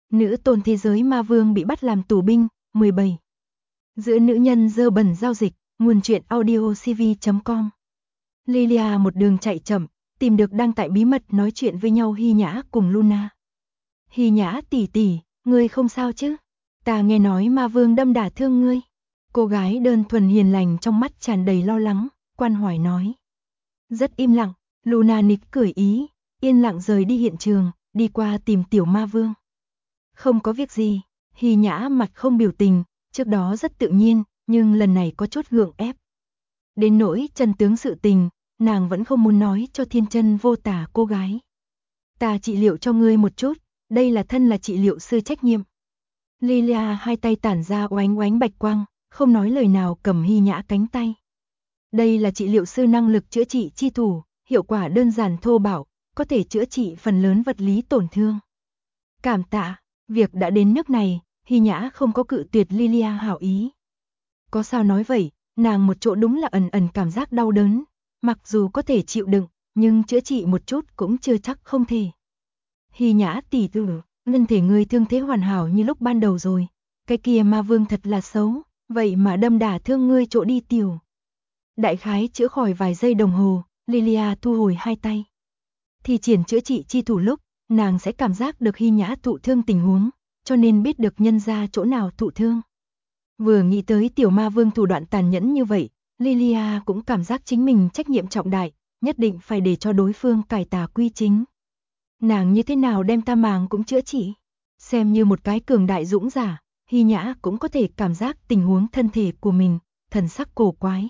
Nữ tôn thế giới ma vương bị bắt làm tù binh, 17. Giữa nữ nhân dơ bẩn giao dịch, nguồn truyện audio cv.com. Lilia một đường chạy chậm, tìm được đang tại bí mật nói chuyện với nhau Hy Nhã cùng Luna. Hy Nhã tỷ tỷ, ngươi không sao chứ? Ta nghe nói ma vương đâm đả thương ngươi. Cô gái đơn thuần hiền lành trong mắt tràn đầy lo lắng, quan hỏi nói. Rất im lặng, Luna nịch cười ý, yên lặng rời đi hiện trường, đi qua tìm tiểu ma vương. Không có việc gì, Hy Nhã mặt không biểu tình, trước đó rất tự nhiên, nhưng lần này có chút gượng ép. Đến nỗi chân tướng sự tình, nàng vẫn không muốn nói cho thiên chân vô tả cô gái. Ta trị liệu cho ngươi một chút, đây là thân là trị liệu sư trách nhiệm. Lilia hai tay tản ra oánh oánh bạch quang, không nói lời nào cầm Hy Nhã cánh tay. Đây là trị liệu sư năng lực chữa trị chi thủ, hiệu quả đơn giản thô bạo, có thể chữa trị phần lớn vật lý tổn thương. Cảm tạ, việc đã đến nước này, Hy Nhã không có cự tuyệt Lilia hảo ý. Có sao nói vậy, nàng một chỗ đúng là ẩn ẩn cảm giác đau đớn, mặc dù có thể chịu đựng, nhưng chữa trị một chút cũng chưa chắc không thể. Hy Nhã tỷ tỷ, thân thể ngươi thương thế hoàn hảo như lúc ban đầu rồi, cái kia ma vương thật là xấu, vậy mà đâm đả thương ngươi chỗ đi tiểu. Đại khái chữa khỏi vài giây đồng hồ, Lilia thu hồi hai tay. Thi triển chữa trị chi thủ lúc, nàng sẽ cảm giác được Hy Nhã thụ thương tình huống, cho nên biết được nhân ra chỗ nào thụ thương. Vừa nghĩ tới tiểu ma vương thủ đoạn tàn nhẫn như vậy, Lilia cũng cảm giác chính mình trách nhiệm trọng đại, nhất định phải để cho đối phương cải tà quy chính. Nàng như thế nào đem ta màng cũng chữa trị, xem như một cái cường đại dũng giả, Hy Nhã cũng có thể cảm giác tình huống thân thể của mình, thần sắc cổ quái.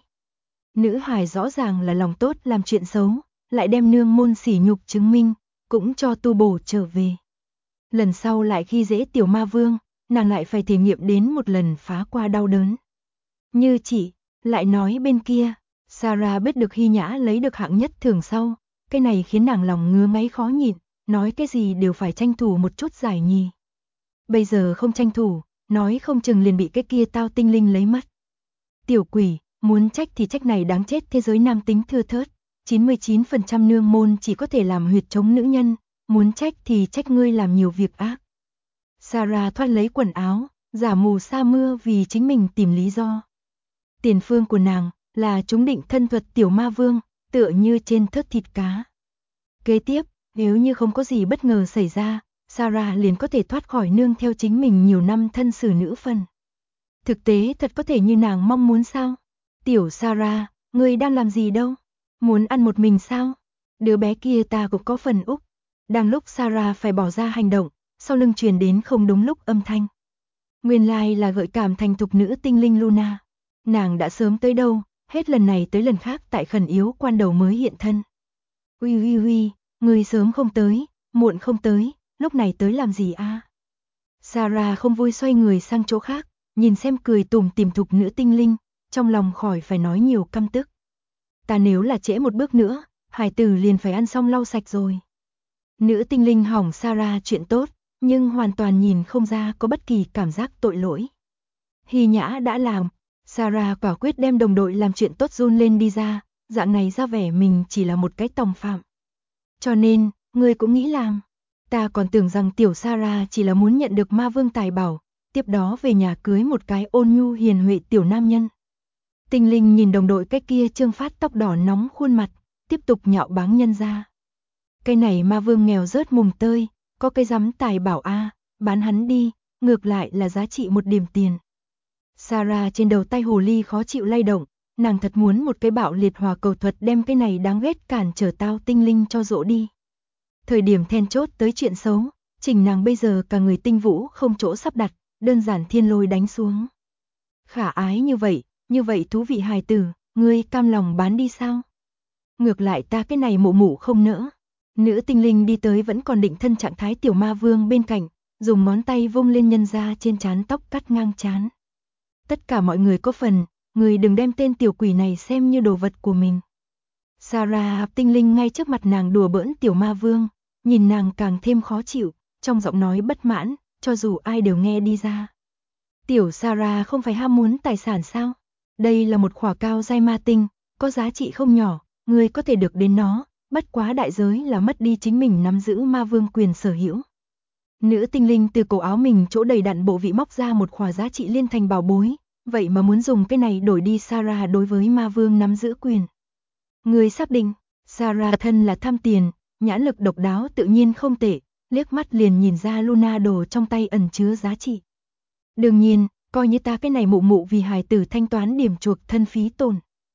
Nữ hài rõ ràng là lòng tốt làm chuyện xấu, lại đem nương môn sỉ nhục chứng minh, cũng cho tu bổ trở về. Lần sau lại khi dễ tiểu ma vương, nàng lại phải thể nghiệm đến một lần phá qua đau đớn. Như chị, lại nói bên kia, Sarah biết được Hy Nhã lấy được hạng nhất thưởng sau, cái này khiến nàng lòng ngứa ngáy khó nhịn, nói cái gì đều phải tranh thủ một chút giải nhì. Bây giờ không tranh thủ, nói không chừng liền bị cái kia tao tinh linh lấy mất. Tiểu quỷ, muốn trách thì trách này đáng chết thế giới nam tính thưa thớt, 99% nương môn chỉ có thể làm huyệt chống nữ nhân, muốn trách thì trách ngươi làm nhiều việc ác. Sarah thoát lấy quần áo, giả mù sa mưa vì chính mình tìm lý do. Tiền phương của nàng là chúng định thân thuật tiểu ma vương, tựa như trên thớt thịt cá. Kế tiếp, nếu như không có gì bất ngờ xảy ra, Sarah liền có thể thoát khỏi nương theo chính mình nhiều năm thân xử nữ phân. Thực tế thật có thể như nàng mong muốn sao? Tiểu Sarah, ngươi đang làm gì đâu? Muốn ăn một mình sao? Đứa bé kia ta cũng có phần úc. Đang lúc Sarah phải bỏ ra hành động, sau lưng truyền đến không đúng lúc âm thanh. Nguyên lai là gợi cảm thành thục nữ tinh linh Luna. Nàng đã sớm tới đâu, hết lần này tới lần khác tại khẩn yếu quan đầu mới hiện thân. Uy, ngươi sớm không tới, muộn không tới, lúc này tới làm gì a? Sarah không vui xoay người sang chỗ khác, nhìn xem cười tủm tỉm thục nữ tinh linh, trong lòng khỏi phải nói nhiều căm tức. Ta nếu là trễ một bước nữa, hải tử liền phải ăn xong lau sạch rồi. Nữ tinh linh hỏng Sarah chuyện tốt, nhưng hoàn toàn nhìn không ra có bất kỳ cảm giác tội lỗi. Hy Nhã đã làm, Sarah quả quyết đem đồng đội làm chuyện tốt run lên đi ra, dạng này ra vẻ mình chỉ là một cái tòng phạm. Cho nên, ngươi cũng nghĩ làm. Ta còn tưởng rằng tiểu Sarah chỉ là muốn nhận được ma vương tài bảo, tiếp đó về nhà cưới một cái ôn nhu hiền huệ tiểu nam nhân. Tinh linh nhìn đồng đội cái kia trương phát tóc đỏ nóng khuôn mặt, tiếp tục nhạo báng nhân ra. Cái này ma vương nghèo rớt mùng tơi, có cái dám tài bảo a, bán hắn đi, ngược lại là giá trị một điểm tiền. Sarah trên đầu tay hồ ly khó chịu lay động, nàng thật muốn một cái bạo liệt hòa cầu thuật đem cái này đáng ghét cản trở tao tinh linh cho dỗ đi. Thời điểm then chốt tới chuyện xấu, chỉnh nàng bây giờ cả người tinh vũ không chỗ sắp đặt, đơn giản thiên lôi đánh xuống. Khả ái như vậy thú vị hài tử, ngươi cam lòng bán đi sao? Ngược lại ta cái này mụ mụ không nỡ. Nữ tinh linh đi tới vẫn còn định thân trạng thái tiểu ma vương bên cạnh, dùng ngón tay vung lên nhân ra trên trán tóc cắt ngang trán. Tất cả mọi người có phần, người đừng đem tên tiểu quỷ này xem như đồ vật của mình. Sarah tinh linh ngay trước mặt nàng đùa bỡn tiểu ma vương, nhìn nàng càng thêm khó chịu, trong giọng nói bất mãn, cho dù ai đều nghe đi ra. Tiểu Sarah không phải ham muốn tài sản sao? Đây là một khỏa cao giai ma tinh, có giá trị không nhỏ, người có thể được đến nó, bất quá đại giới là mất đi chính mình nắm giữ ma vương quyền sở hữu. Nữ tinh linh từ cổ áo mình chỗ đầy đặn bộ vị móc ra một khỏa giá trị liên thành bảo bối, vậy mà muốn dùng cái này đổi đi Sarah đối với ma vương nắm giữ quyền. Người xác định, Sarah thân là tham tiền, nhãn lực độc đáo tự nhiên không tệ, liếc mắt liền nhìn ra Luna đồ trong tay ẩn chứa giá trị. Đương nhiên, coi như ta cái này mụ mụ vì hài tử thanh toán điểm chuộc thân phí tổn.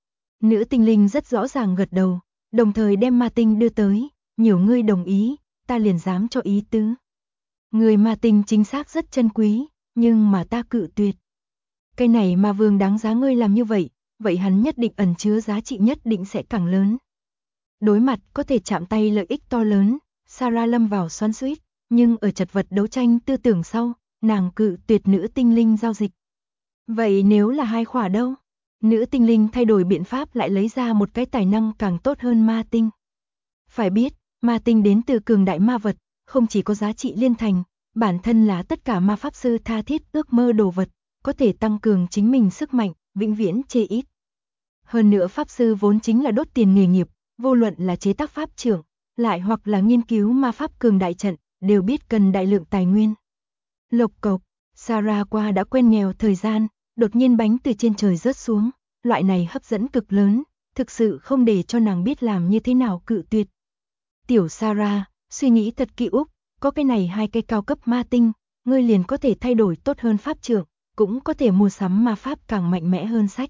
Nữ tinh linh rất rõ ràng gật đầu, đồng thời đem ma tinh đưa tới, nhiều ngươi đồng ý, ta liền dám cho ý tứ. Người ma tinh chính xác rất chân quý, nhưng mà ta cự tuyệt. Cái này ma vương đáng giá ngươi làm như vậy, vậy hắn nhất định ẩn chứa giá trị nhất định sẽ càng lớn. Đối mặt có thể chạm tay lợi ích to lớn, Sarah lâm vào xoắn xuýt, nhưng ở chật vật đấu tranh tư tưởng sau, nàng cự tuyệt nữ tinh linh giao dịch. Vậy nếu là hai khỏa đâu? Nữ tinh linh thay đổi biện pháp lại lấy ra một cái tài năng càng tốt hơn ma tinh. Phải biết, ma tinh đến từ cường đại ma vật, không chỉ có giá trị liên thành, bản thân là tất cả ma pháp sư tha thiết ước mơ đồ vật, có thể tăng cường chính mình sức mạnh, vĩnh viễn chê ít. Hơn nữa pháp sư vốn chính là đốt tiền nghề nghiệp, vô luận là chế tác pháp trưởng, lại hoặc là nghiên cứu ma pháp cường đại trận, đều biết cần đại lượng tài nguyên. Lộc cộc, Sarah qua đã quen nghèo thời gian, đột nhiên bánh từ trên trời rớt xuống, loại này hấp dẫn cực lớn, thực sự không để cho nàng biết làm như thế nào cự tuyệt. Tiểu Sarah, suy nghĩ thật kỹ Úc, có cái này hai cây cao cấp ma tinh, ngươi liền có thể thay đổi tốt hơn pháp trưởng, cũng có thể mua sắm ma pháp càng mạnh mẽ hơn sách.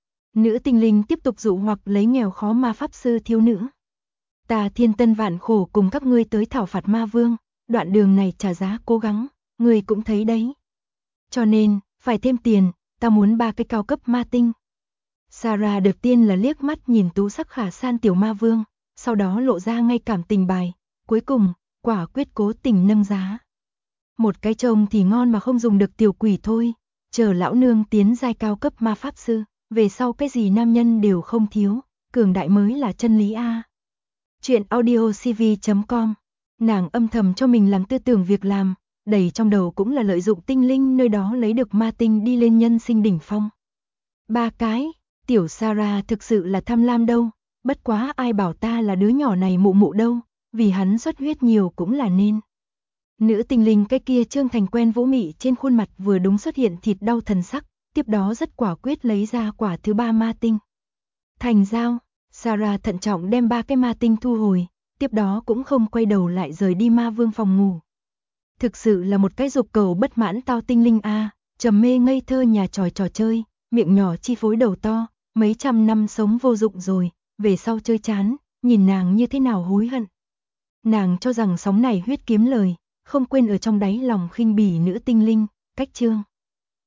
Nữ tinh linh tiếp tục dụ hoặc lấy nghèo khó ma pháp sư thiếu nữ. Ta thiên tân vạn khổ cùng các ngươi tới thảo phạt ma vương, đoạn đường này trả giá cố gắng, ngươi cũng thấy đấy. Cho nên, phải thêm tiền, ta muốn 3 cái cao cấp ma tinh. Sarah đầu tiên là liếc mắt nhìn tú sắc khả san tiểu ma vương, sau đó lộ ra ngay cảm tình bài, cuối cùng, quả quyết cố tình nâng giá. Một cái trông thì ngon mà không dùng được tiểu quỷ thôi, chờ lão nương tiến giai cao cấp ma pháp sư, về sau cái gì nam nhân đều không thiếu, cường đại mới là chân lý a. Chuyện audiocv.com. Nàng âm thầm cho mình làm tư tưởng việc làm, đầy trong đầu cũng là lợi dụng tinh linh nơi đó lấy được ma tinh đi lên nhân sinh đỉnh phong. 3 cái, tiểu Sarah thực sự là tham lam đâu, bất quá ai bảo ta là đứa nhỏ này mụ mụ đâu, vì hắn xuất huyết nhiều cũng là nên. Nữ tinh linh cái kia trương thành quen vũ mị trên khuôn mặt vừa đúng xuất hiện thịt đau thần sắc, tiếp đó rất quả quyết lấy ra quả thứ 3 ma tinh. Thành giao, Sarah thận trọng đem 3 cái ma tinh thu hồi, tiếp đó cũng không quay đầu lại rời đi ma vương phòng ngủ. Thực sự là một cái dục cầu bất mãn tao tinh linh a, trầm mê ngây thơ nhà trò chơi, miệng nhỏ chi phối đầu to, mấy trăm năm sống vô dụng rồi, về sau chơi chán, nhìn nàng như thế nào hối hận. Nàng cho rằng sóng này huyết kiếm lời, không quên ở trong đáy lòng khinh bỉ nữ tinh linh, cách chương.